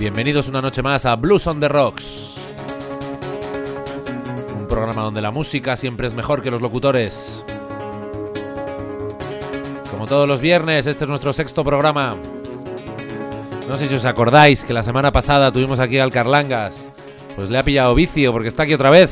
Bienvenidos una noche más a Blues on the Rocks, un programa donde la música siempre es mejor que los locutores. Como todos los viernes, este es nuestro sexto programa. No sé si os acordáis que la semana pasada tuvimos aquí al Carlangas. Pues le ha pillado vicio porque está aquí otra vez.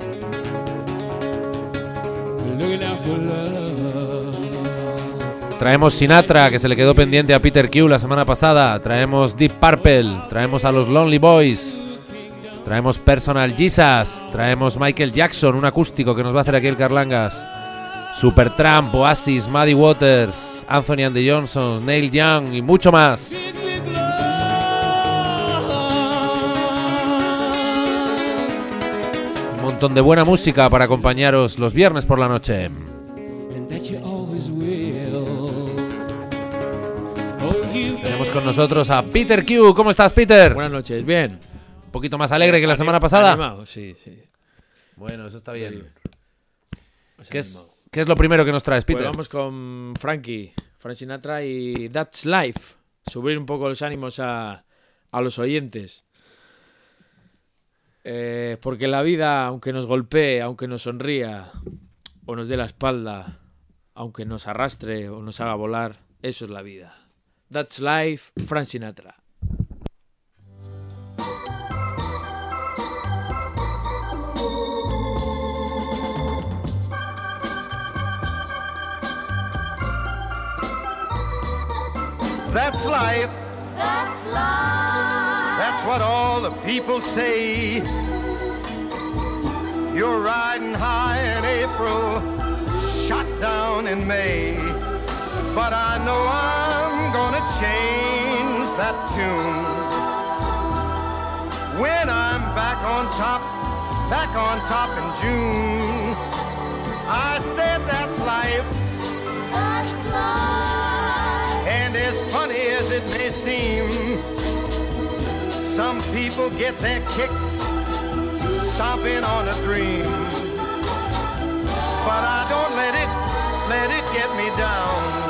Traemos Sinatra, que se le quedó pendiente a Peter Q la semana pasada. Traemos Deep Purple. Traemos a los Lonely Boys. Traemos Personal Jesus. Traemos Michael Jackson, un acústico que nos va a hacer aquí el Carlangas. Supertramp, Oasis, Muddy Waters, Anthony and the Johnsons, Neil Young y mucho más. Un montón de buena música para acompañaros los viernes por la noche. Tenemos con nosotros a Peter Q. ¿Cómo estás, Peter? Buenas noches, bien. Un poquito más alegre que la semana pasada. Animado, sí. Bueno, eso está bien. ¿Qué es lo primero que nos traes, Peter? Pues vamos con Frank Sinatra y That's Life. Subir un poco los ánimos a los oyentes. Porque la vida, aunque nos golpee, aunque nos sonría o nos dé la espalda, aunque nos arrastre o nos haga volar, eso es la vida. That's Life, Frank Sinatra. That's life. That's life. That's what all the people say. You're riding high in April, shot down in May. But I know I'm gonna change that tune when I'm back on top in June. I said that's life. That's life. And as funny as it may seem, some people get their kicks stomping on a dream. But I don't let it get me down.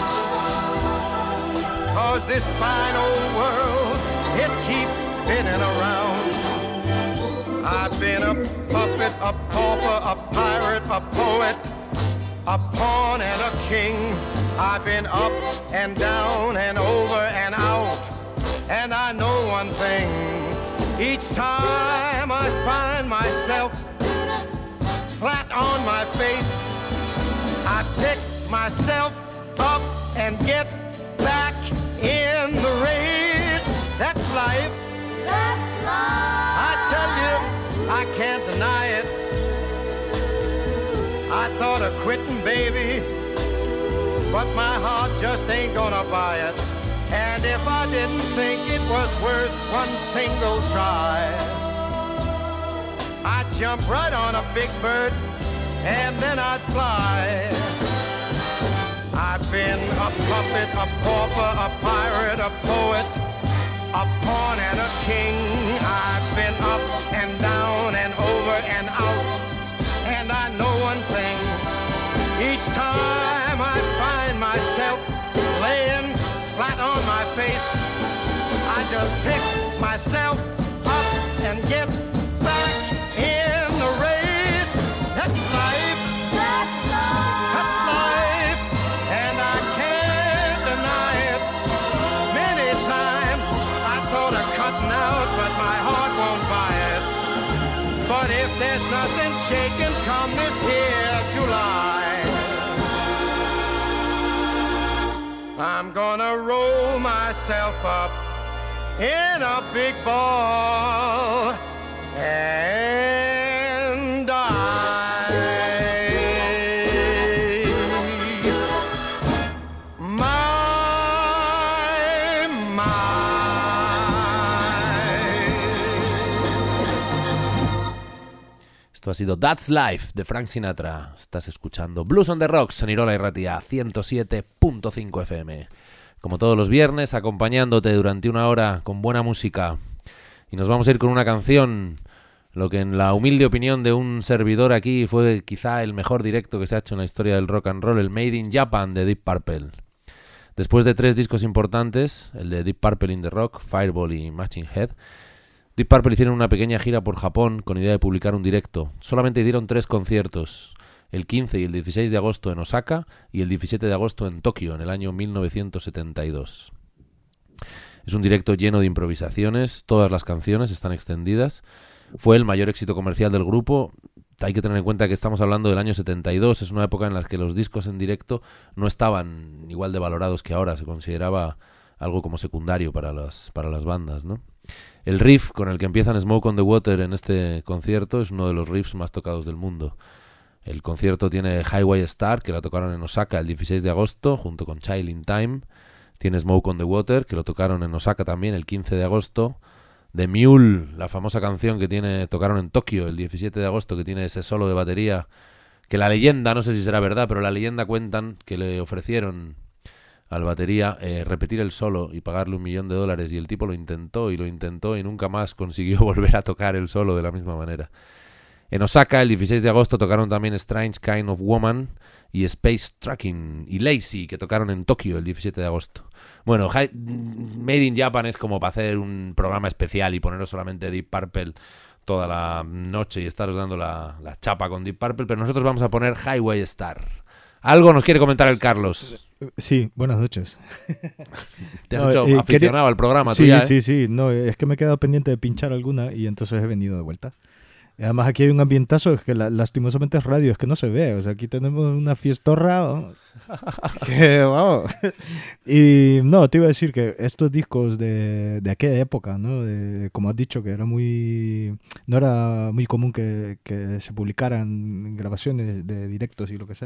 'Cause this fine old world, it keeps spinning around. I've been a puppet, a pauper, a pirate, a poet, a pawn and a king. I've been up and down and over and out. And I know one thing, each time I find myself flat on my face, I pick myself up and get back in the race. That's life. That's life. I tell you, I can't deny it. I thought of quitting, baby, but my heart just ain't gonna buy it. And if I didn't think it was worth one single try, I'd jump right on a big bird and then I'd fly. I've been a puppet, a pauper, a pirate, a poet, a pawn and a king. I've been up and down and over and out. And I know one thing, each time I find myself laying flat on my face, I just pick myself up and get back in the race. That's life. That's life. That's life. And I can't deny it. Many times I thought of cutting out, but my heart won't buy it. But if there's nothing shaking come this here July, I'm gonna roll myself up in a big ball and die. My. Esto ha sido That's Life de Frank Sinatra. Estás escuchando Blues on the Rocks en Irola y Ratia 107.5 FM. Como todos los viernes, acompañándote durante una hora con buena música. Y nos vamos a ir con una canción, lo que en la humilde opinión de un servidor aquí fue quizá el mejor directo que se ha hecho en la historia del rock and roll, el Made in Japan de Deep Purple. Después de 3 discos importantes, el de Deep Purple in the Rock, Fireball y Machine Head, Deep Purple hicieron una pequeña gira por Japón con idea de publicar un directo. Solamente dieron 3 conciertos, el 15 y el 16 de agosto en Osaka y el 17 de agosto en Tokio, en el año 1972. Es un directo lleno de improvisaciones, todas las canciones están extendidas. Fue el mayor éxito comercial del grupo. Hay que tener en cuenta que estamos hablando del año 72, es una época en la que los discos en directo no estaban igual de valorados que ahora, se consideraba algo como secundario para las bandas, ¿no? El riff con el que empiezan Smoke on the Water en este concierto es uno de los riffs más tocados del mundo. El concierto tiene Highway Star, que la tocaron en Osaka el 16 de agosto, junto con Child in Time. Tiene Smoke on the Water, que lo tocaron en Osaka también el 15 de agosto. The Mule, la famosa canción que tocaron en Tokio el 17 de agosto, que tiene ese solo de batería, que la leyenda, no sé si será verdad, pero la leyenda cuentan que le ofrecieron al batería repetir el solo y pagarle $1 millón, y el tipo lo intentó y nunca más consiguió volver a tocar el solo de la misma manera. En Osaka el 16 de agosto tocaron también Strange Kind of Woman y Space Trucking y Lazy, que tocaron en Tokio el 17 de agosto. Bueno, Made in Japan es como para hacer un programa especial y poneros solamente Deep Purple toda la noche y estaros dando la chapa con Deep Purple, pero nosotros vamos a poner Highway Star. Algo nos quiere comentar el Carlos. Sí, buenas noches. Te has hecho aficionado al programa, tú sí, ya, ¿eh? Sí. No, es que me he quedado pendiente de pinchar alguna y entonces he venido de vuelta. Y además aquí hay un ambientazo, es que lastimosamente es radio, es que no se ve. O sea, aquí tenemos una fiestorra. ¿No? Que, wow. Y no, te iba a decir que estos discos de aquella época, ¿no? Como has dicho, que era no era muy común que se publicaran grabaciones de directos y lo que sea.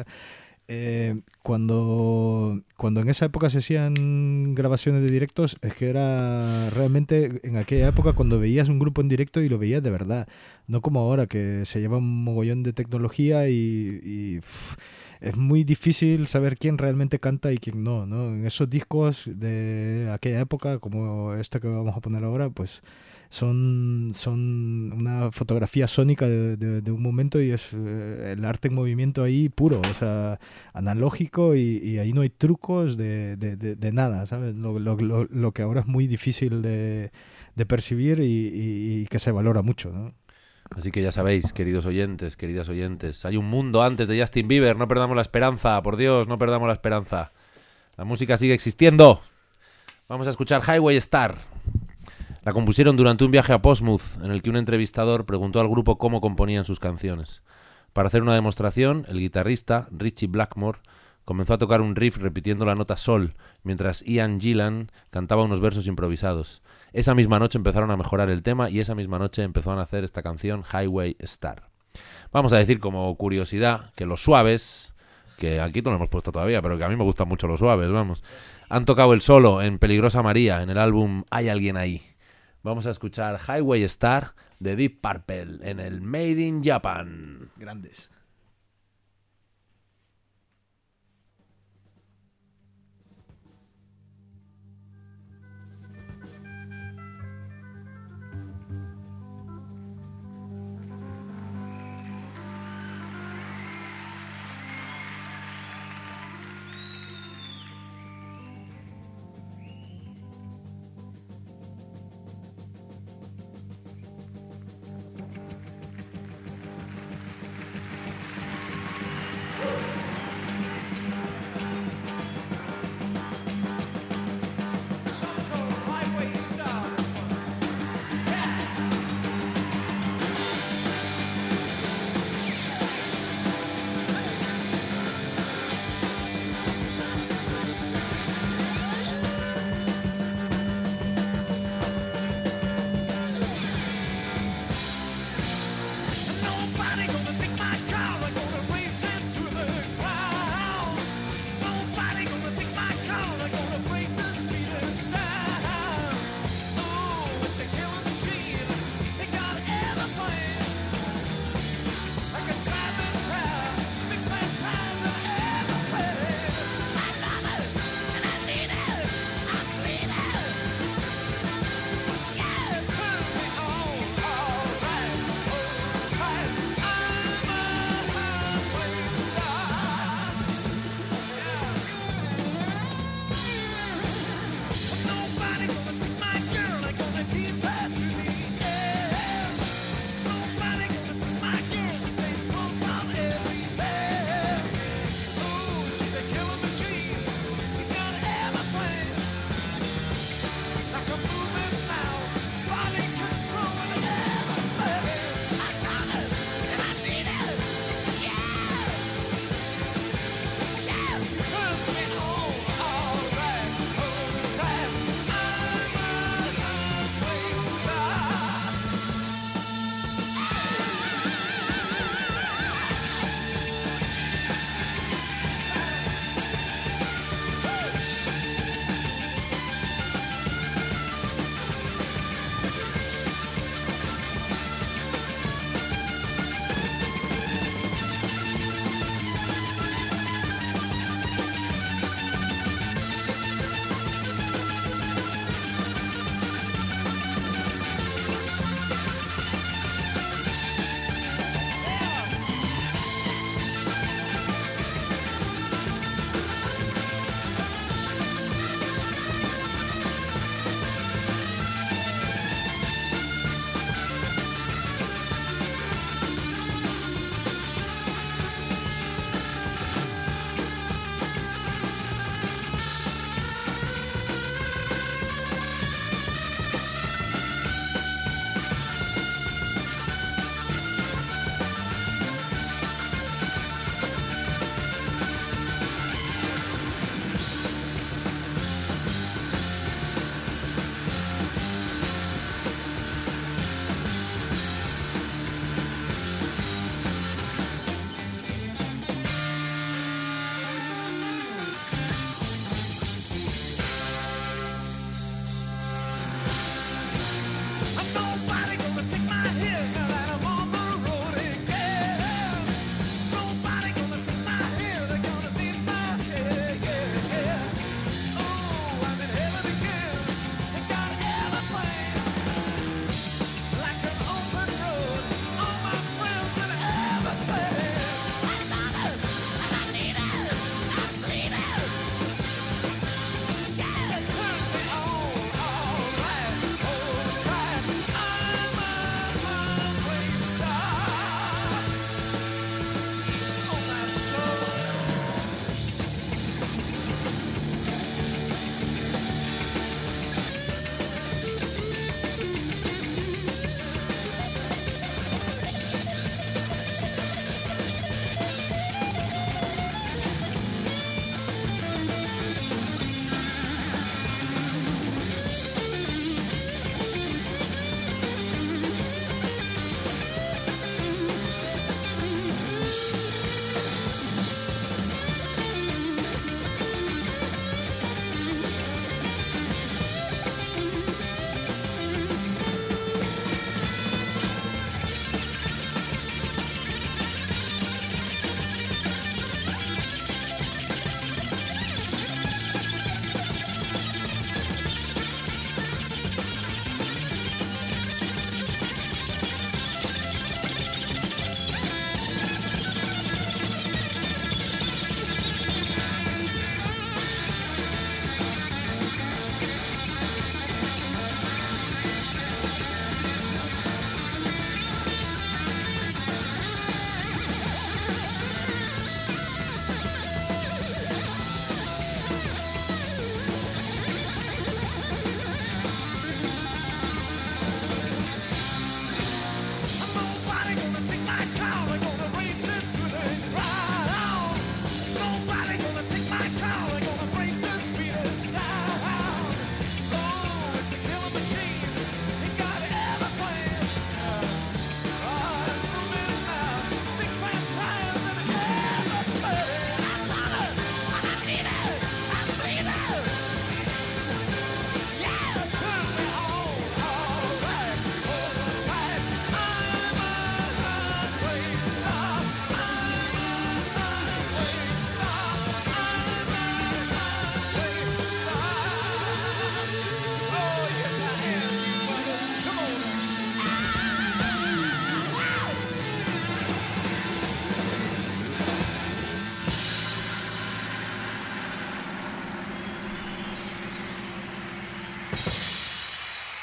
Cuando en esa época se hacían grabaciones de directos, es que era realmente en aquella época cuando veías un grupo en directo y lo veías de verdad, no como ahora que se lleva un mogollón de tecnología y es muy difícil saber quién realmente canta y quién no, ¿no? En esos discos de aquella época, como este que vamos a poner ahora, pues son una fotografía sónica de un momento y es el arte en movimiento ahí puro, o sea, analógico y ahí no hay trucos de nada, ¿sabes? Lo que ahora es muy difícil de percibir y que se valora mucho, ¿no? Así que ya sabéis, queridos oyentes, queridas oyentes, hay un mundo antes de Justin Bieber, no perdamos la esperanza, por Dios, no perdamos la esperanza. La música sigue existiendo. Vamos a escuchar Highway Star. La compusieron durante un viaje a Portsmouth, en el que un entrevistador preguntó al grupo cómo componían sus canciones. Para hacer una demostración, el guitarrista, Ritchie Blackmore, comenzó a tocar un riff repitiendo la nota sol, mientras Ian Gillan cantaba unos versos improvisados. Esa misma noche empezaron a mejorar el tema y esa misma noche empezó a nacer esta canción, Highway Star. Vamos a decir como curiosidad que los Suaves, que aquí no lo hemos puesto todavía, pero que a mí me gustan mucho los Suaves, vamos, han tocado el solo en Peligrosa María, en el álbum Hay Alguien Ahí. Vamos a escuchar Highway Star de Deep Purple en el Made in Japan. Grandes.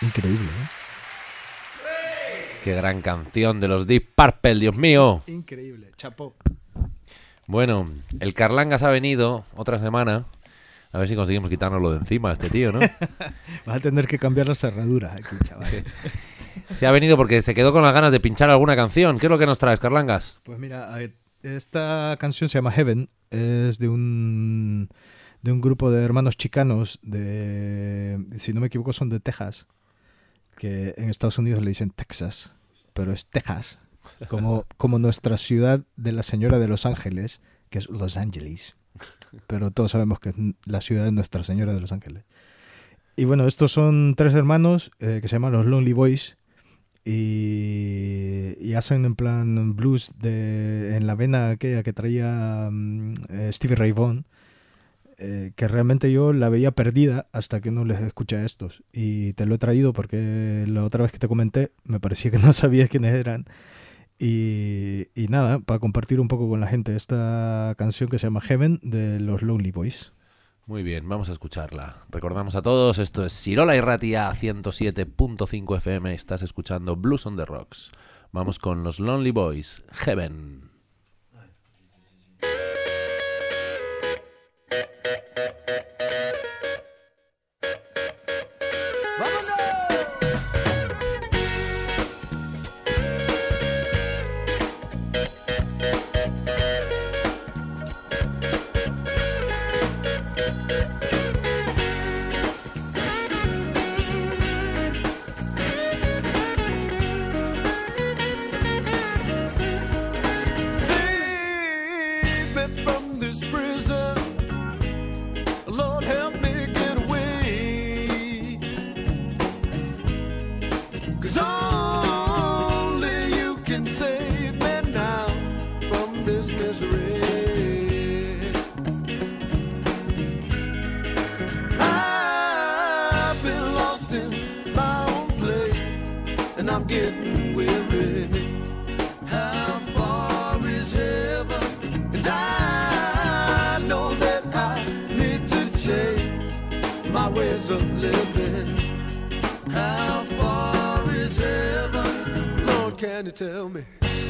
Increíble, Qué gran canción de los Deep Purple, Dios mío. Increíble, chapó. Bueno, el Carlangas ha venido otra semana. A ver si conseguimos quitárnoslo de encima a este tío, ¿no? Vas a tener que cambiar la cerradura aquí, chaval. Se ha venido porque se quedó con las ganas de pinchar alguna canción. ¿Qué es lo que nos traes, Carlangas? Pues mira, esta canción se llama Heaven, es de un grupo de hermanos chicanos si no me equivoco, son de Texas, que en Estados Unidos le dicen Texas, pero es Texas, como nuestra ciudad de la Señora de Los Ángeles, que es Los Ángeles, pero todos sabemos que es la ciudad de Nuestra Señora de Los Ángeles. Y bueno, estos son 3 hermanos que se llaman los Lonely Boys y hacen en plan blues en la vena aquella que traía Stevie Ray Vaughan, que realmente yo la veía perdida hasta que no les escuché a estos. Y te lo he traído porque la otra vez que te comenté me parecía que no sabías quiénes eran. Y nada, para compartir un poco con la gente esta canción que se llama Heaven de los Lonely Boys. Muy bien, vamos a escucharla. Recordamos a todos, esto es Sirola y Ratia 107.5 FM. Estás escuchando Blues on the Rocks. Vamos con los Lonely Boys, Heaven. I'm getting weary. How far is heaven? And I know that I need to change my ways of living. How far is heaven? Lord, can you tell me?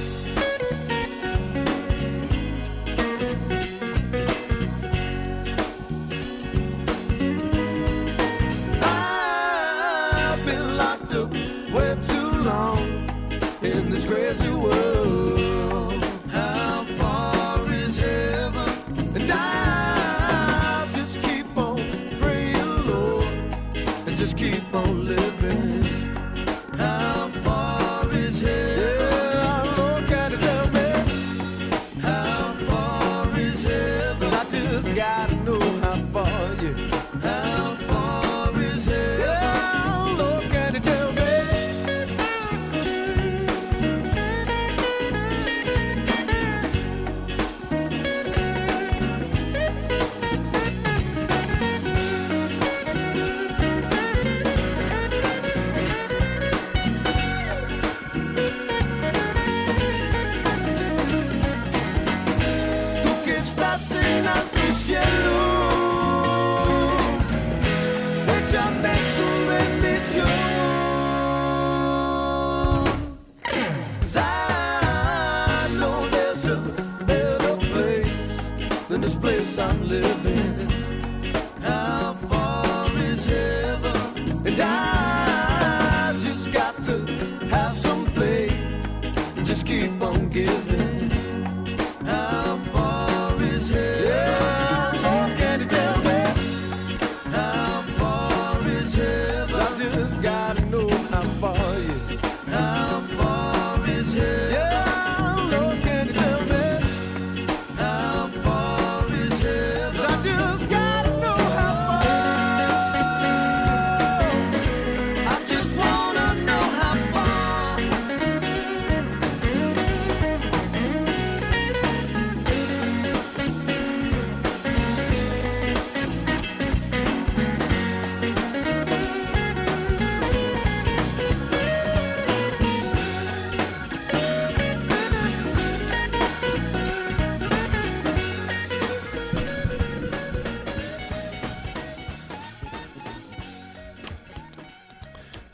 I've been locked up way too long in this crazy world. How far is heaven? And I just keep on praying, Lord, and just keep on living. How far is heaven? Yeah, Lord, can you tell me? How far is heaven? 'Cause I just gotta know how far, yeah. How far is heaven? Yeah, Lord, can you tell me?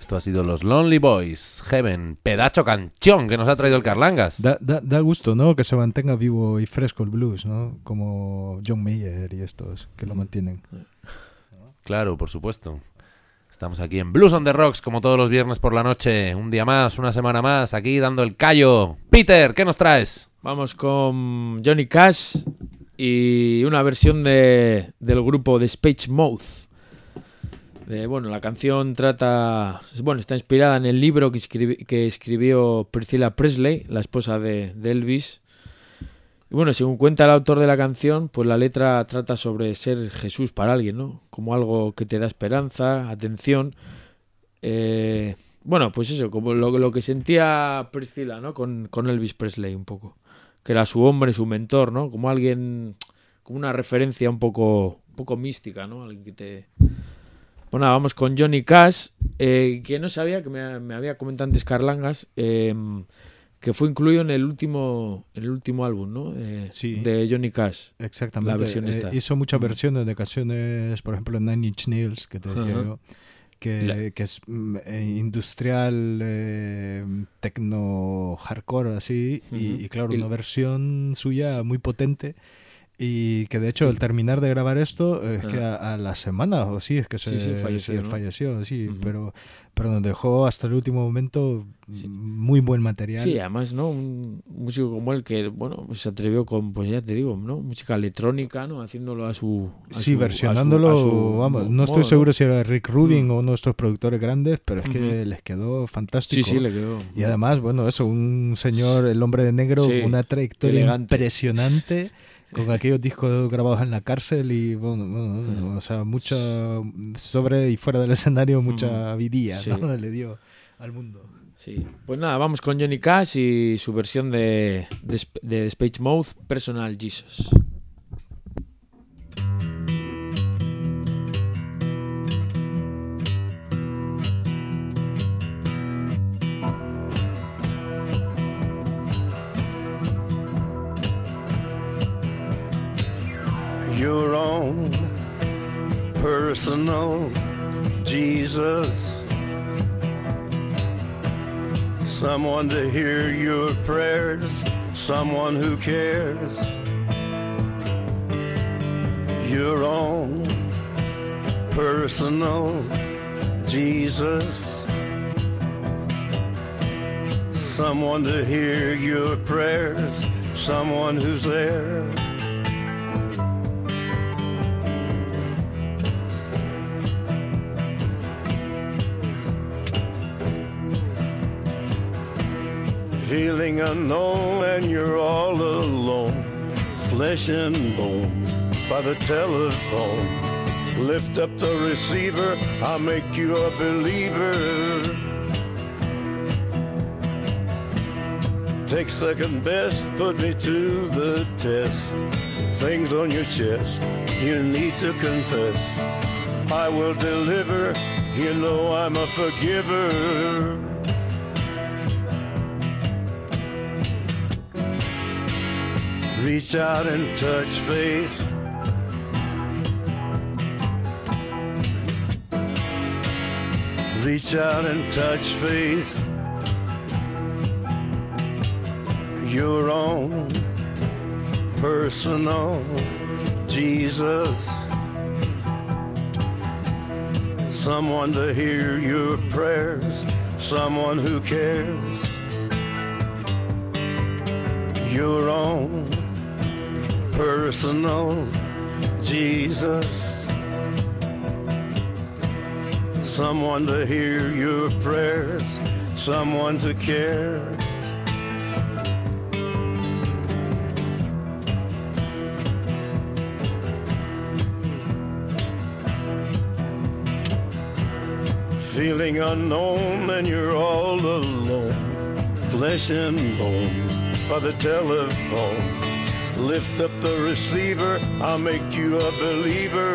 Esto ha sido los Lonely Boys, Heaven, pedacho canción que nos ha traído el Carlangas. Da gusto, ¿no? Que se mantenga vivo y fresco el blues, ¿no? Como John Mayer y estos que lo mantienen. Claro, por supuesto. Estamos aquí en Blues on the Rocks, como todos los viernes por la noche. Un día más, una semana más, aquí dando el callo. Peter, ¿qué nos traes? Vamos con Johnny Cash y una versión del grupo Depeche Mode. La canción está inspirada en el libro que escribió Priscilla Presley, la esposa de Elvis. Y bueno, según cuenta el autor de la canción, pues la letra trata sobre ser Jesús para alguien, ¿no? Como algo que te da esperanza, atención. Pues eso, como lo que sentía Priscilla, ¿no? Con Elvis Presley un poco. Que era su hombre, su mentor, ¿no? Como alguien, como una referencia un poco mística, ¿no? Alguien que te... Bueno, vamos con Johnny Cash, que no sabía, que me había comentado antes Carlangas, que fue incluido en el último álbum, ¿no? Sí. De Johnny Cash. Exactamente. La versión esta. Hizo muchas versiones de canciones, por ejemplo, Nine Inch Nails, que te decía yo, que es industrial, techno, hardcore, así, y claro, una versión suya muy potente. Y que de hecho al terminar de grabar esto es que a la semana o sí es que se falleció, sí, pero nos dejó hasta el último momento muy buen material. Sí, además, ¿no? Un músico como él que, se atrevió con, pues ya te digo, ¿no? Música electrónica, ¿no? Haciéndolo versionándolo, no estoy seguro si era Rick Rubin o uno de estos productores grandes, pero es que les quedó fantástico. Sí, le quedó. Y además, un señor, el hombre de negro, una trayectoria impresionante. Con aquellos discos grabados en la cárcel y mucha sobre y fuera del escenario, mucha vidilla, ¿no? Le dio al mundo. Sí. Pues nada, vamos con Johnny Cash y su versión de Depeche Mode, Personal Jesus. Your own personal Jesus, someone to hear your prayers, someone who cares. Your own personal Jesus, someone to hear your prayers, someone who's there. Feeling unknown and you're all alone, flesh and bone by the telephone. Lift up the receiver, I'll make you a believer. Take second best, put me to the test. Things on your chest, you need to confess. I will deliver, you know I'm a forgiver. Reach out and touch faith. Reach out and touch faith. Your own personal Jesus. Someone to hear your prayers, someone who cares. Your own personal Jesus, someone to hear your prayers, someone to care. Feeling unknown and you're all alone, flesh and bone by the telephone. Lift up the receiver, I'll make you a believer.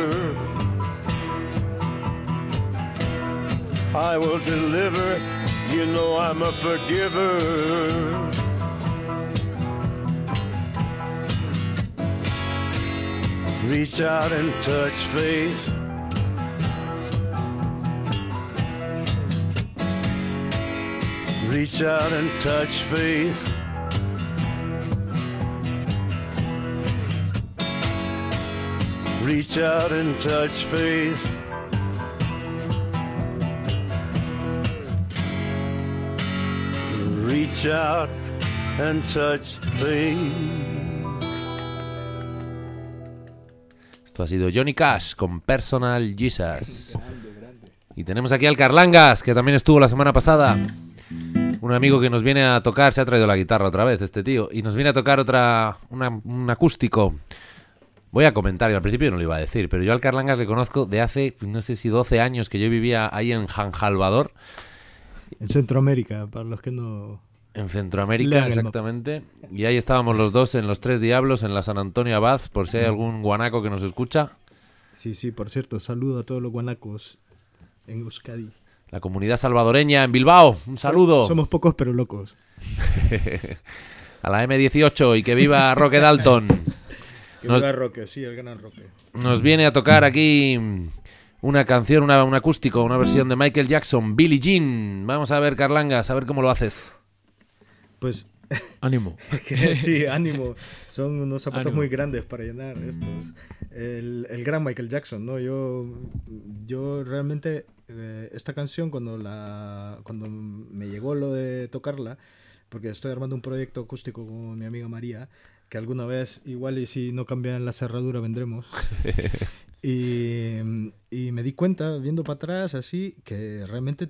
I will deliver, you know I'm a forgiver. Reach out and touch faith. Reach out and touch faith. Reach out and touch faith. Reach out and touch faith. Esto ha sido Johnny Cash con Personal Jesus. Y tenemos aquí al Carlangas, que también estuvo la semana pasada. Un amigo que nos viene a tocar, se ha traído la guitarra otra vez este tío, y nos viene a tocar un acústico. Voy a comentar, y al principio no lo iba a decir, pero yo al Carlangas le conozco de hace, no sé si 12 años, que yo vivía ahí en San Salvador. En Centroamérica, para los que no... En Centroamérica, Lean el exactamente. Y ahí estábamos los dos en Los Tres Diablos, en la San Antonio Abad, por si hay algún guanaco que nos escucha. Sí, por cierto, saludo a todos los guanacos en Euskadi. La comunidad salvadoreña en Bilbao, un saludo. Somos pocos pero locos. A la M18 y que viva Roque Dalton. Que viva Roque, sí, el gran Roque. Nos viene a tocar aquí una canción, un acústico, una versión de Michael Jackson, Billie Jean. Vamos a ver, Carlangas, a ver cómo lo haces. Pues Ánimo. sí, ánimo. Son unos zapatos Ánimo. muy grandes para llenar estos. El gran Michael Jackson, ¿no? Yo realmente esta canción cuando me llegó lo de tocarla, porque estoy armando un proyecto acústico con mi amiga María, que alguna vez igual y si no cambian la cerradura vendremos. y me di cuenta viendo para atrás así que realmente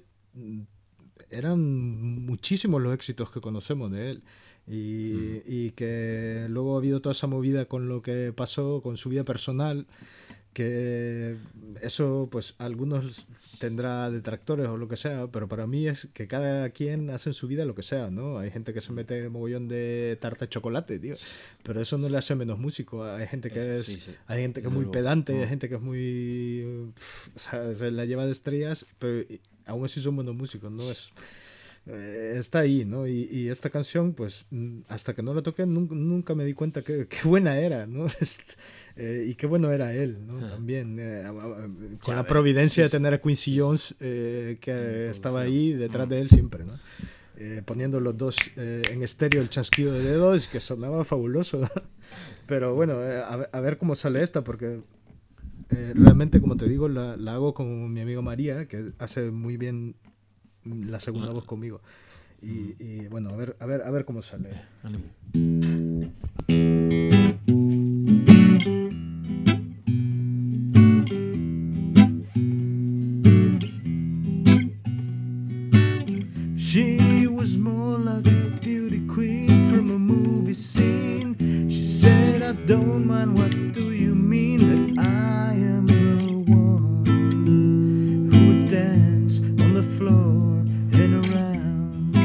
eran muchísimos los éxitos que conocemos de él y que luego ha habido toda esa movida con lo que pasó con su vida personal, que eso pues algunos tendrá detractores o lo que sea, pero para mí es que cada quien hace en su vida lo que sea, ¿no? Hay gente que se mete mogollón de tarta de chocolate, tío, pero eso no le hace menos músico. Hay gente que hay gente que es muy pedante, hay gente que es muy o sea, se la lleva de estrellas, pero aún así son buenos músicos, ¿no? Está ahí, ¿no? Y esta canción, pues, hasta que no la toqué, nunca me di cuenta qué buena era, ¿no? Y qué bueno era él, ¿no? También, con la providencia de tener a Quincy Jones, que estaba ahí detrás de él siempre, ¿no? Poniendo los dos en estéreo, el chasquido de dedos, que sonaba fabuloso, ¿no? Pero bueno, a ver cómo sale esta, porque realmente, como te digo, la hago con mi amiga María, que hace muy bien la segunda voz conmigo. Y bueno, a ver cómo sale. Ánimo. She was more like a beauty queen from a movie scene. She said, I don't mind, what do you mean that I am the one who would dance on the floor and around?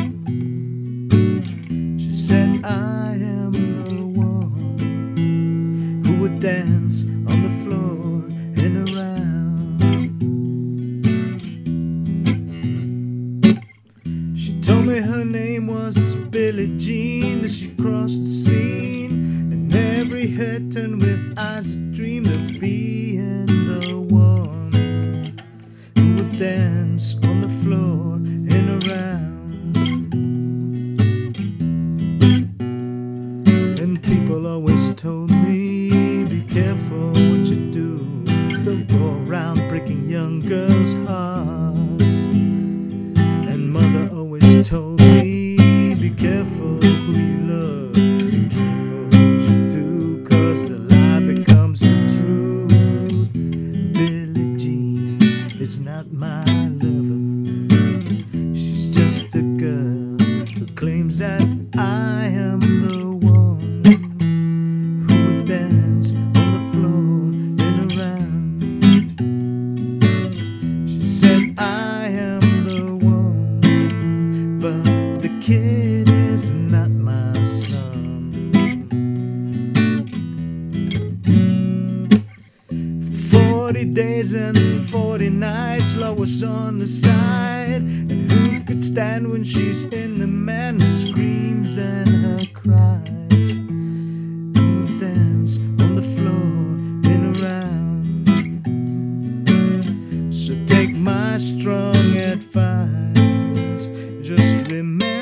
She said, I am the one who would dance on the floor and around. Told me her name was Billie Jean as she crossed the scene, and every head turned with eyes that dreamed of being the one who would dance on the floor and around. And people always told me, be careful what you do, don't go around breaking young girls' hearts. And mother always told me, be careful who you love, be careful what you do, 'cause the lie becomes the truth. Billie Jean is not my lover, she's just a girl who claims that I am the one who would dance on the floor and around. She said, I am the one, but the kid is not my son. 40 days and 40 nights, love was on the side. And who could stand when she's in the man who screams and her cries? Who would dance on the floor and around? So take my strong advice, just remember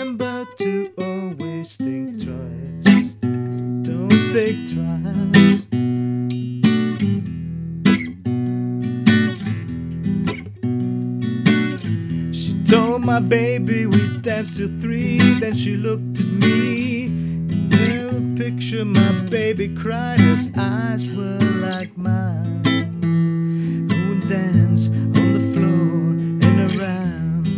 my baby, we danced till 3. Then she looked at me. And never picture my baby cried. His eyes were like mine. Who would dance on the floor and around.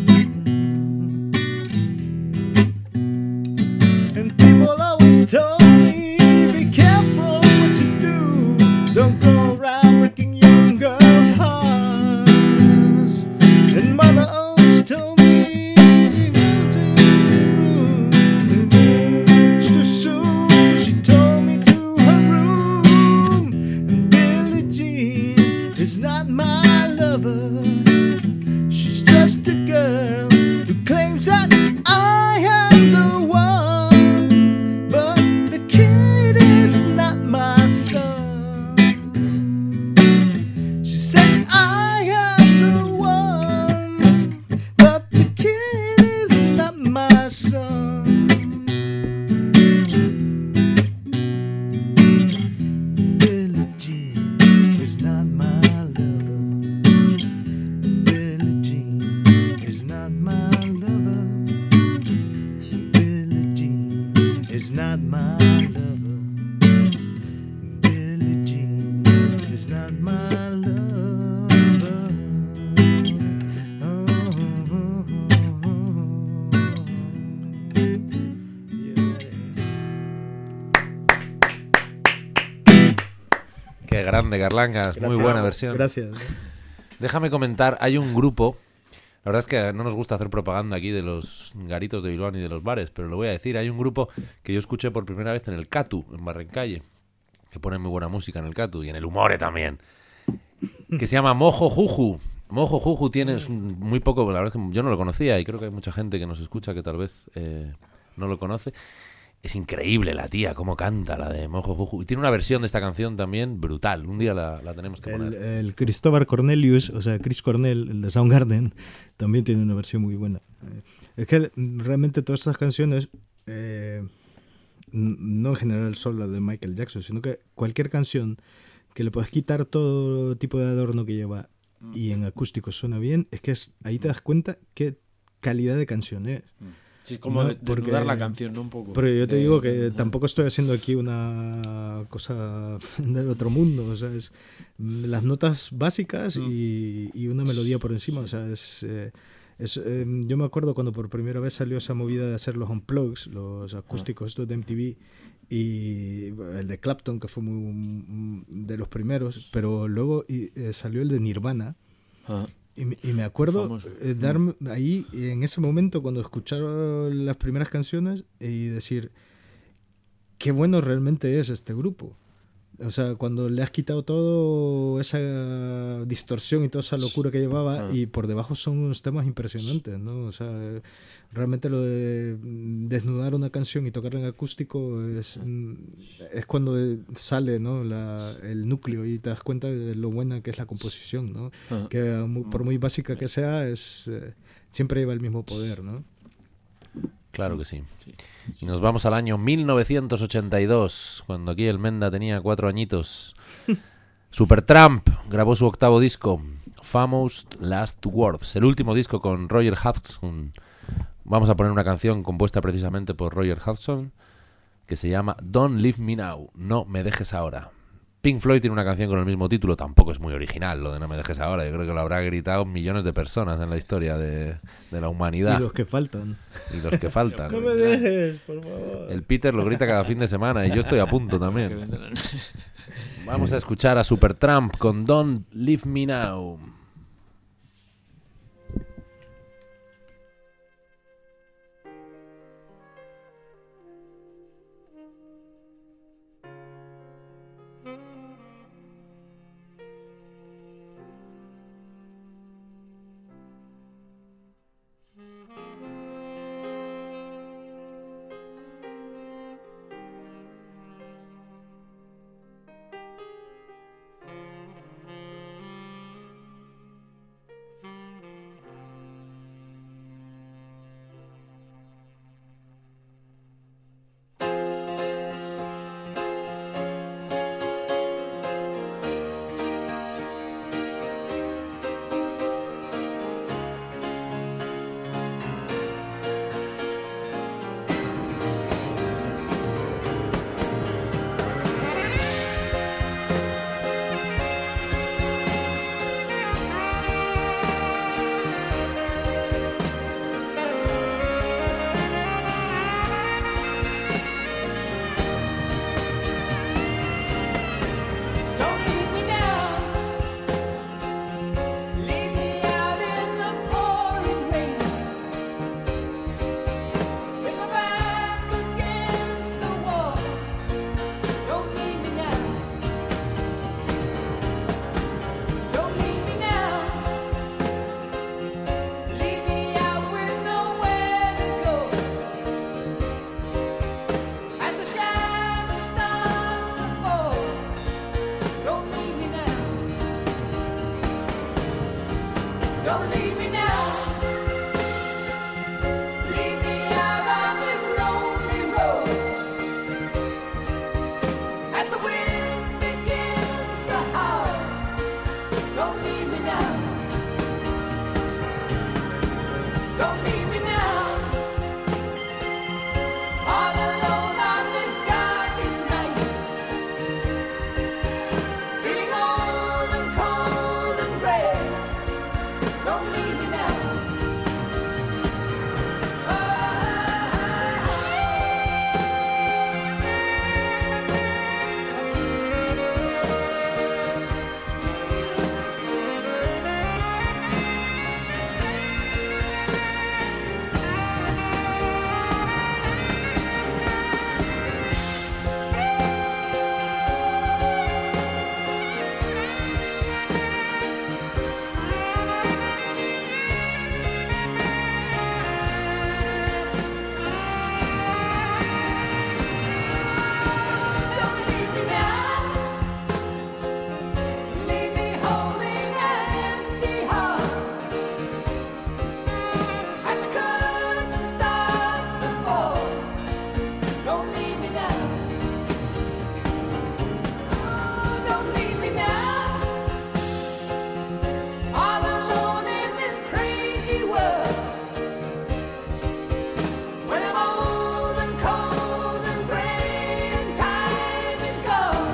And people always told me, be careful what you do. Don't go around breaking young girls' hearts. And mother always told me, run to the room. Much too soon, she told me to her room. And Billie Jean is not my lover. She's just a girl who claims that I am the one. But the kid is not my son. She said I am the one, but the kid is not my son. Billie Jean is not my lover. Billie Jean is not my lover. Billie Jean is not my lover. Billie Jean is not my lover. Qué grande, Garlangas. Muy buena versión. Gracias. Déjame comentar, hay un grupo. La verdad es que no nos gusta hacer propaganda aquí de los garitos de Bilbao ni de los bares, pero lo voy a decir. Hay un grupo que yo escuché por primera vez en el Catu, en Barrencalle, que pone muy buena música en el Catu y en el Humore también, que se llama Mojo Juju. Mojo Juju tiene muy poco, la verdad es que yo no lo conocía y creo que hay mucha gente que nos escucha que tal vez no lo conoce. Es increíble la tía, cómo canta la de Mojo Juju. Y tiene una versión de esta canción también brutal. Un día la tenemos que poner. El Christopher Cornelius, o sea, Chris Cornell, el de Soundgarden, también tiene una versión muy buena. Es que realmente todas estas canciones, no en general solo la de Michael Jackson, sino que cualquier canción que le puedas quitar todo tipo de adorno que lleva y en acústico suena bien, es que ahí te das cuenta qué calidad de canción es. Sí, es como No, desnudar la canción, ¿no? Un poco. Pero yo te digo que tampoco estoy haciendo aquí una cosa del otro mundo, o sea, es las notas básicas y una melodía por encima, o sea, yo me acuerdo cuando por primera vez salió esa movida de hacer los unplugs, los acústicos estos de MTV, y el de Clapton, que fue de los primeros, pero luego salió el de Nirvana. Y me acuerdo Famoso. darme ahí, en ese momento, cuando escucharon las primeras canciones y decir, qué bueno realmente es este grupo. O sea, cuando le has quitado todo esa distorsión y toda esa locura que llevaba y por debajo son unos temas impresionantes, ¿no? O sea, realmente lo de desnudar una canción y tocarla en acústico es cuando sale, ¿no? el núcleo y te das cuenta de lo buena que es la composición, ¿no? Que por muy básica que sea, siempre lleva el mismo poder, ¿no? Claro que sí. Y nos vamos al año 1982, cuando aquí el Menda tenía 4 añitos. Supertramp grabó su octavo disco, Famous Last Words, el último disco con Roger Hodgson. Vamos a poner una canción compuesta precisamente por Roger Hodgson, que se llama Don't Leave Me Now, No Me Dejes Ahora. Pink Floyd tiene una canción con el mismo título, tampoco es muy original lo de No Me Dejes Ahora, yo creo que lo habrá gritado millones de personas en la historia de la humanidad. Y los que faltan. Y los que faltan. No me dejes, por favor. El Peter lo grita cada fin de semana y yo estoy a punto también. Vamos a escuchar a Supertramp con Don't Leave Me Now. Don't leave me now. All alone on this darkest night. Feeling old and cold and gray. Don't leave me now. Don't leave me now. Leave me holding an empty heart. As the curtain starts to fall. Don't leave me now. Oh, don't leave me now. All alone in this crazy world. When I'm old and cold and gray and time is gone.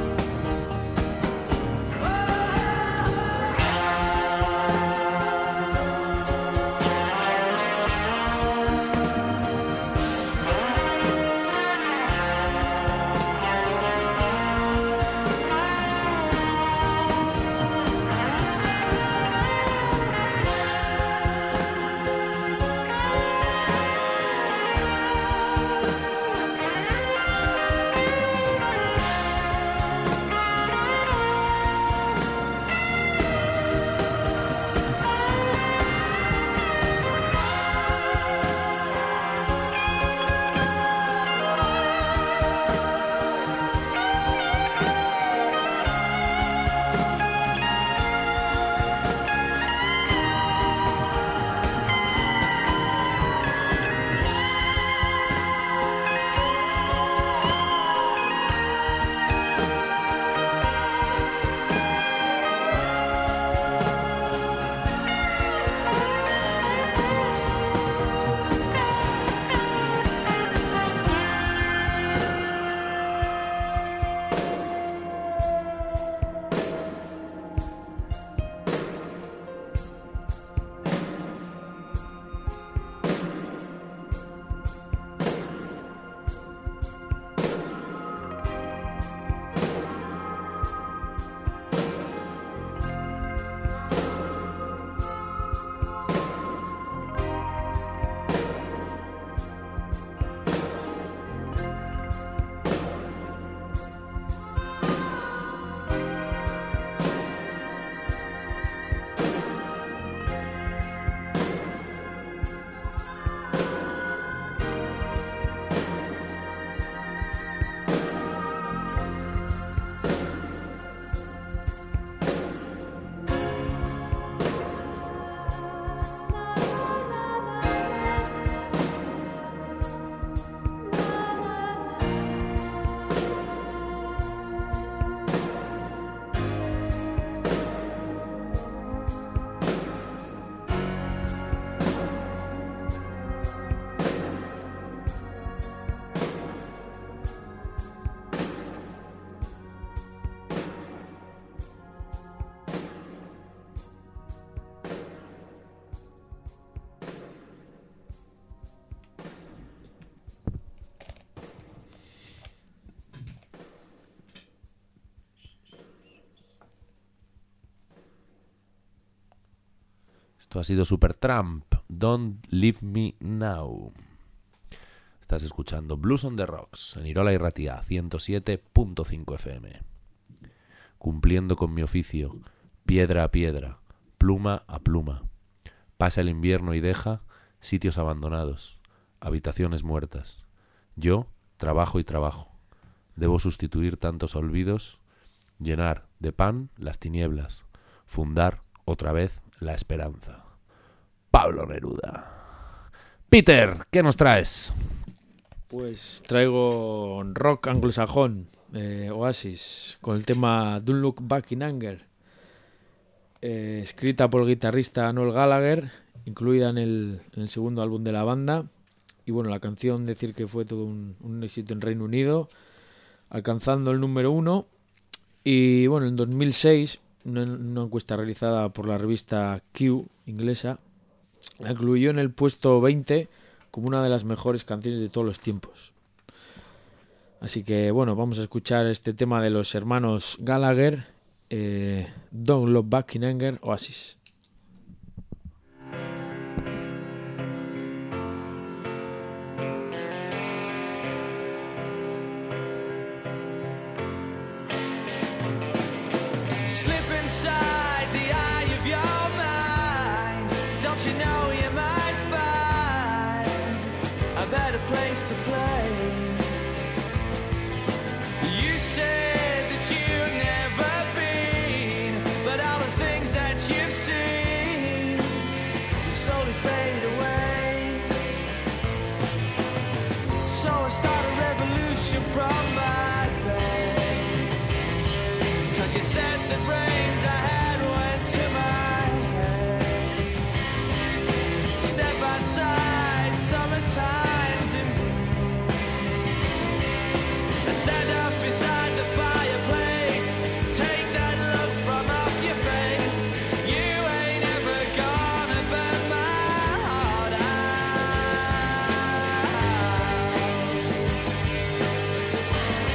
Esto ha sido Supertramp, Don't Leave Me Now. Estás escuchando Blues on the Rocks en Irola y Ratia, 107.5 FM. Cumpliendo con mi oficio, piedra a piedra, pluma a pluma. Pasa el invierno y deja sitios abandonados, habitaciones muertas. Yo trabajo y trabajo. Debo sustituir tantos olvidos, llenar de pan las tinieblas, fundar otra vez la esperanza. Pablo Neruda. Peter, ¿qué nos traes? Pues traigo rock anglosajón, Oasis, con el tema Don't Look Back in Anger, escrita por el guitarrista Noel Gallagher incluida en el segundo álbum de la banda. Y bueno, la canción, decir que fue todo un éxito en Reino Unido, alcanzando el número 1. Y bueno, en 2006, una encuesta realizada por la revista Q inglesa la incluyó en el puesto 20 como una de las mejores canciones de todos los tiempos. Así que bueno, vamos a escuchar este tema de los hermanos Gallagher, Don't Look Back in Anger, Oasis. Slip inside the eye of your mind. Don't you know you might find a better place to play? You said that you've never been, but all the things that you've seen slowly fade away. So I start a revolution from my bed. 'Cause you said the brains I had went to my head. Step outside, summertime's in bloom. I stand up beside the fireplace. Take that look from off your face. You ain't ever gonna burn my heart out.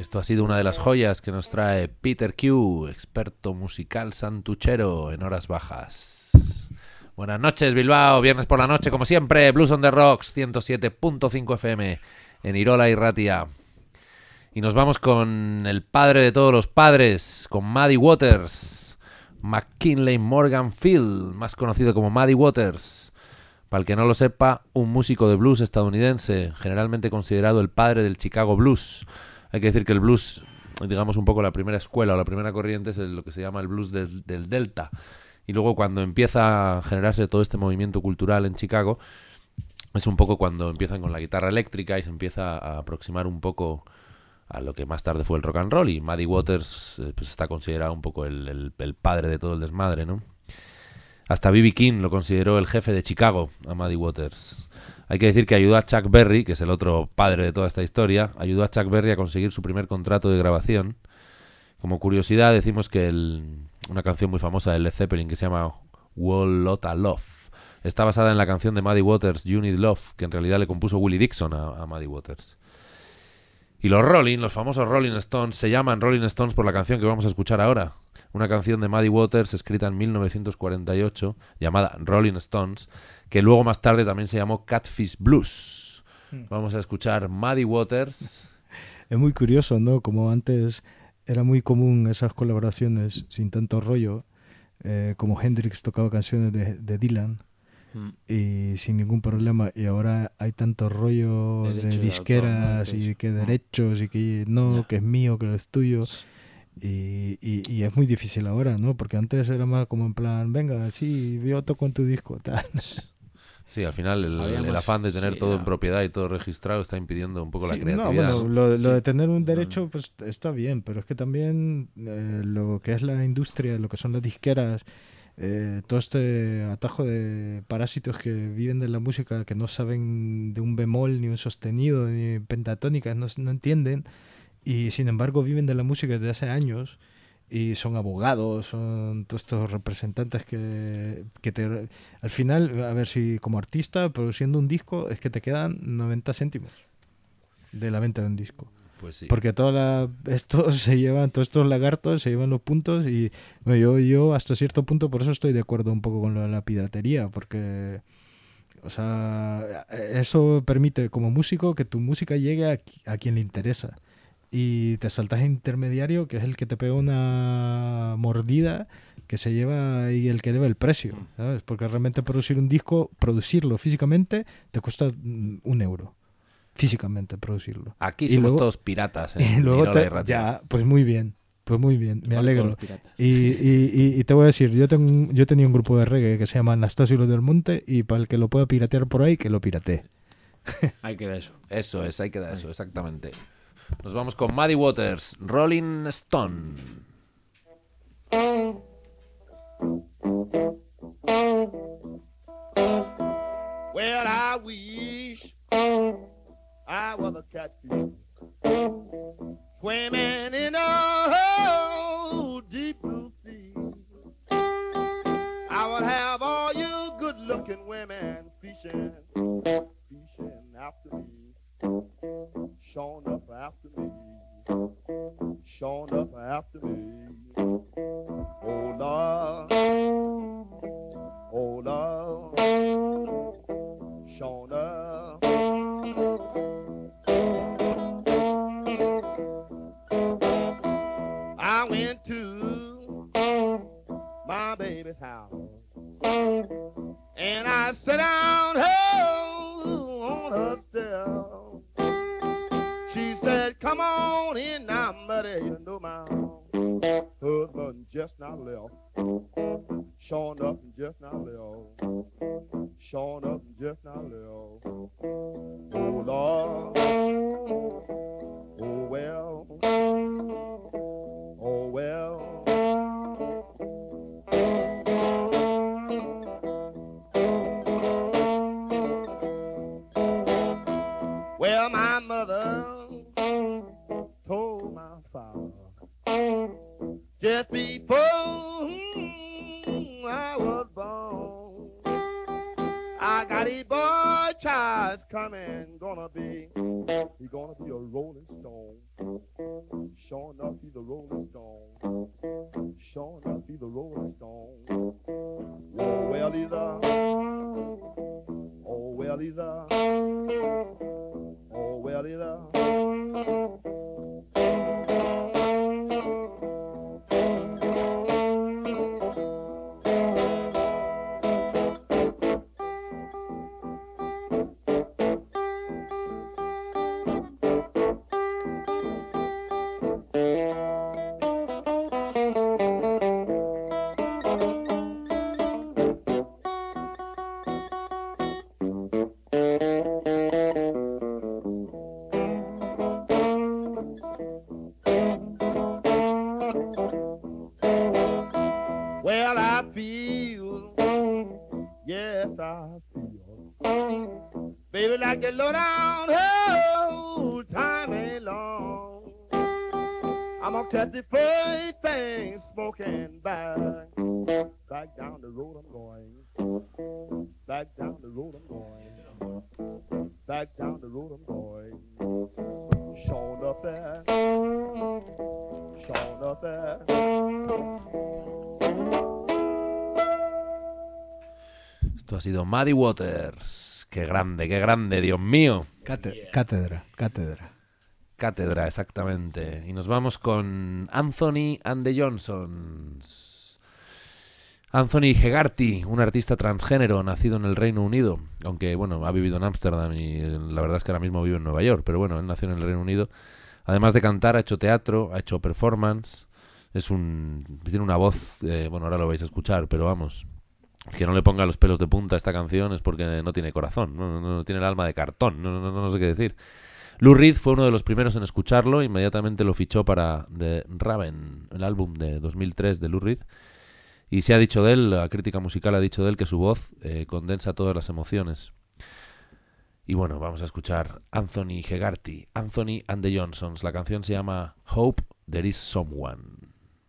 Esto ha sido una de las joyas que nos trae Peter Q, experto musical santuchero en horas bajas. Buenas noches, Bilbao, viernes por la noche, como siempre, Blues on the Rocks, 107.5 FM en Irola y Ratia. Y nos vamos con el padre de todos los padres, con Muddy Waters, McKinley Morgan Field, más conocido como Muddy Waters. Para el que no lo sepa, un músico de blues estadounidense, generalmente considerado el padre del Chicago Blues. Hay que decir que el blues, digamos un poco la primera escuela o la primera corriente, es lo que se llama el blues del Delta. Y luego cuando empieza a generarse todo este movimiento cultural en Chicago, es un poco cuando empiezan con la guitarra eléctrica y se empieza a aproximar un poco a lo que más tarde fue el rock and roll. Y Muddy Waters pues está considerado un poco el padre de todo el desmadre, ¿no? Hasta B.B. King lo consideró el jefe de Chicago, a Muddy Waters. Hay que decir que ayudó a Chuck Berry, que es el otro padre de toda esta historia, ayudó a Chuck Berry a conseguir su primer contrato de grabación. Como curiosidad decimos que una canción muy famosa de Led Zeppelin que se llama Whole Lotta Love está basada en la canción de Muddy Waters, You Need Love, que en realidad le compuso Willie Dixon a Muddy Waters. Y los famosos Rolling Stones, se llaman Rolling Stones por la canción que vamos a escuchar ahora. Una canción de Muddy Waters escrita en 1948, llamada Rolling Stones, que luego más tarde también se llamó Catfish Blues. Vamos a escuchar Muddy Waters. Es muy curioso, ¿no? Como antes era muy común esas colaboraciones sin tanto rollo, como Hendrix tocaba canciones de Dylan y sin ningún problema, y ahora hay tanto rollo Derechos de de disqueras autor, ¿no? y que derechos y que no, Ya. que es mío, que es tuyo. Y es muy difícil ahora, ¿no? Porque antes era más como en plan, venga, sí, yo toco en tu disco, tal. Sí, al final Había el más- afán de tener sí, todo ya. en propiedad y todo registrado está impidiendo un poco la Sí, creatividad. no, bueno, lo Sí. de tener un derecho pues está bien, pero es que también lo que es la industria, lo que son las disqueras, todo este atajo de parásitos que viven de la música, que no saben de un bemol, ni un sostenido, ni pentatónicas, no entienden, y sin embargo viven de la música desde hace años, y son abogados, son todos estos representantes que al final, a ver, si como artista produciendo un disco es que te quedan 90 céntimos de la venta de un disco. Pues sí. Porque todos estos lagartos se llevan los puntos, y bueno, yo hasta cierto punto por eso estoy de acuerdo un poco con lo de la piratería, porque o sea, eso permite como músico que tu música llegue a quien le interesa, y te saltas a intermediario, que es el que te pega una mordida que se lleva y el que eleva el precio, ¿sabes? Porque realmente producir un disco, producirlo físicamente, te cuesta €1. Físicamente producirlo. Aquí Y somos luego- todos piratas. Y luego Irola y Ratia. ya, pues muy bien, me Marco alegro. los piratas. Y te voy a decir, yo tenía un grupo de reggae que se llama Anastasio y los del Monte, y para el que lo pueda piratear por ahí, que lo piratee. Ahí queda eso. Eso es, ahí queda eso, exactamente. Nos vamos con Muddy Waters, Rolling Stone. Well, I wish I was a catfish swimming in a deep blue sea. I would have all you good-looking women fishing after me, showing up after me, showing up after me. Oh Lord, oh Lord, showing up. I went to my baby's house and I sat down on her step. She said, "Come on in now, buddy. You know my husband just now left. Showing up and just now left. Showing up and just now left. Oh Lord, oh well, oh well." Well, my mother told my father just before I was born, I got a boy child coming, he gonna be a rolling stone. Sure enough, he's a rolling stone. Sure enough, he's a rolling stone. Oh, well, he's a. Oh, well, he's a. Oh, well, he's a. Well, I feel, yes, I feel, baby, like that low down, oh, time ain't long. I'm gonna catch the first thing smoking back down the road I'm going, back down the road I'm going, back down the road I'm going. Showing up there, showing up there. Esto ha sido Muddy Waters. Qué grande, Dios mío. Cátedra. Cátedra, exactamente. Y nos vamos con Anthony and the Johnsons. Anthony Hegarty, un artista transgénero nacido en el Reino Unido, aunque bueno, ha vivido en Ámsterdam y la verdad es que ahora mismo vive en Nueva York, pero bueno, él nació en el Reino Unido. Además de cantar, ha hecho teatro, ha hecho performance. Tiene una voz, bueno, ahora lo vais a escuchar, pero vamos, que no le ponga los pelos de punta a esta canción es porque no tiene corazón, no tiene el alma de cartón, no sé qué decir. Lou Reed fue uno de los primeros en escucharlo, inmediatamente lo fichó para The Raven, el álbum de 2003 de Lou Reed, y se ha dicho de él, la crítica musical ha dicho de él que su voz condensa todas las emociones. Y bueno, vamos a escuchar Anthony Hegarty, Anthony and the Johnsons. La canción se llama Hope There Is Someone.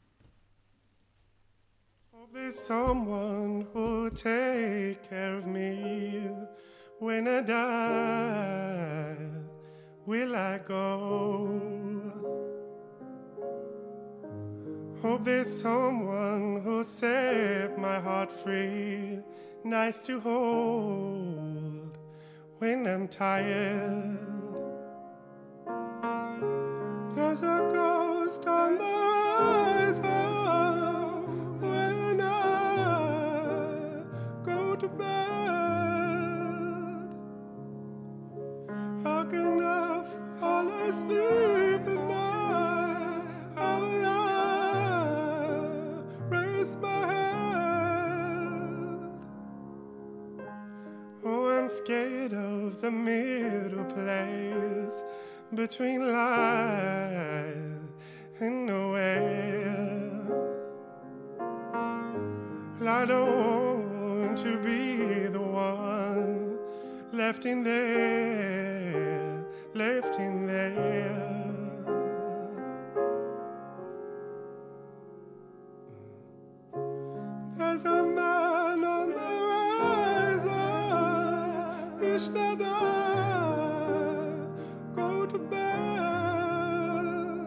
There's someone who'll take care of me when I die. Will I go? Hope there's someone who'll set my heart free, nice to hold when I'm tired. There's a ghost on the horizon when I go to bed. How can I fall asleep at night? How will I raise my head? Oh, I'm scared of the middle place between life and nowhere. I don't want to be the one left in there, left in there. There's a man on the horizon, wish that I go to bed.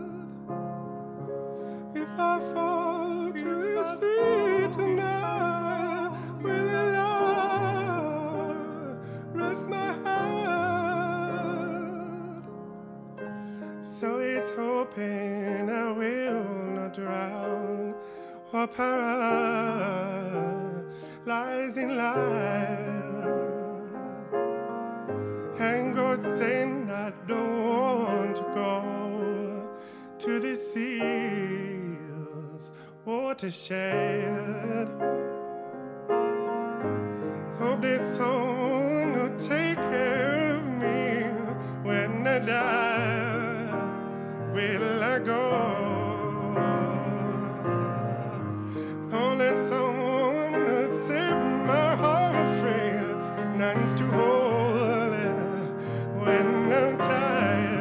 If I fall to his feet tonight, will I rest my head? So he's hoping I will not drown or paralyze in life. And God saying I don't want to go to the seas watershed. Hope there's someone who'll take care of me when I die. Will I go? Oh, let someone who set my heart free, none's to hold when I'm tired.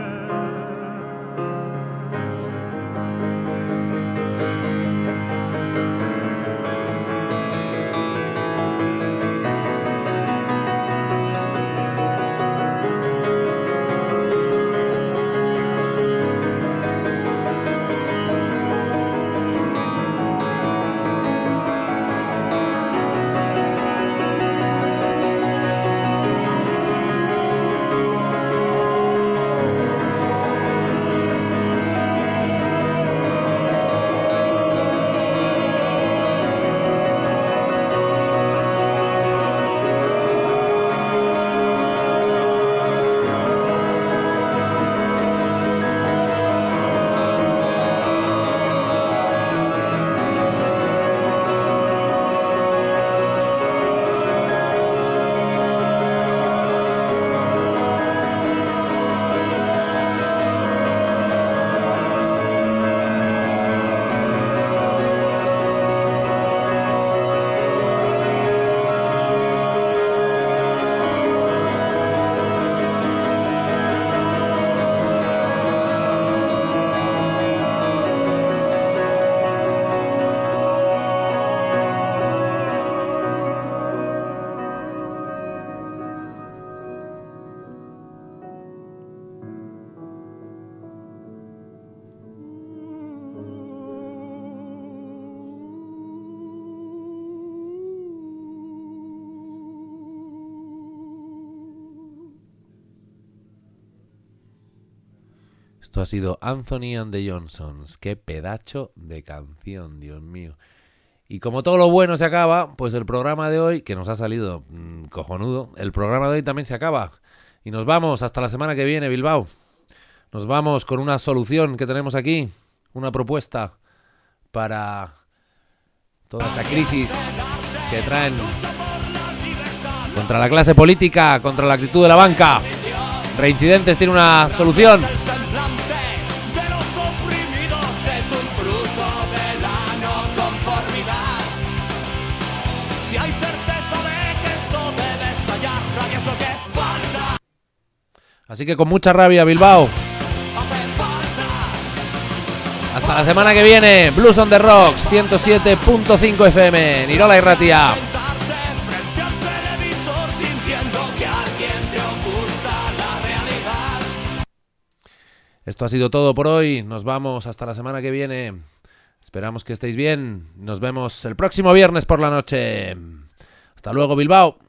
Esto ha sido Anthony and the Johnsons. Qué pedazo de canción, Dios mío. Y como todo lo bueno se acaba, pues el programa de hoy, que nos ha salido cojonudo, el programa de hoy también se acaba. Y nos vamos hasta la semana que viene, Bilbao. Nos vamos con una solución que tenemos aquí, una propuesta para toda esa crisis que traen contra la clase política, contra la actitud de la banca. Reincidentes tiene una solución. Así que con mucha rabia, Bilbao. Hasta la semana que viene. Blues on the Rocks, 107.5 FM, Nirola y Ratia. Esto ha sido todo por hoy. Nos vamos hasta la semana que viene. Esperamos que estéis bien. Nos vemos el próximo viernes por la noche. Hasta luego, Bilbao.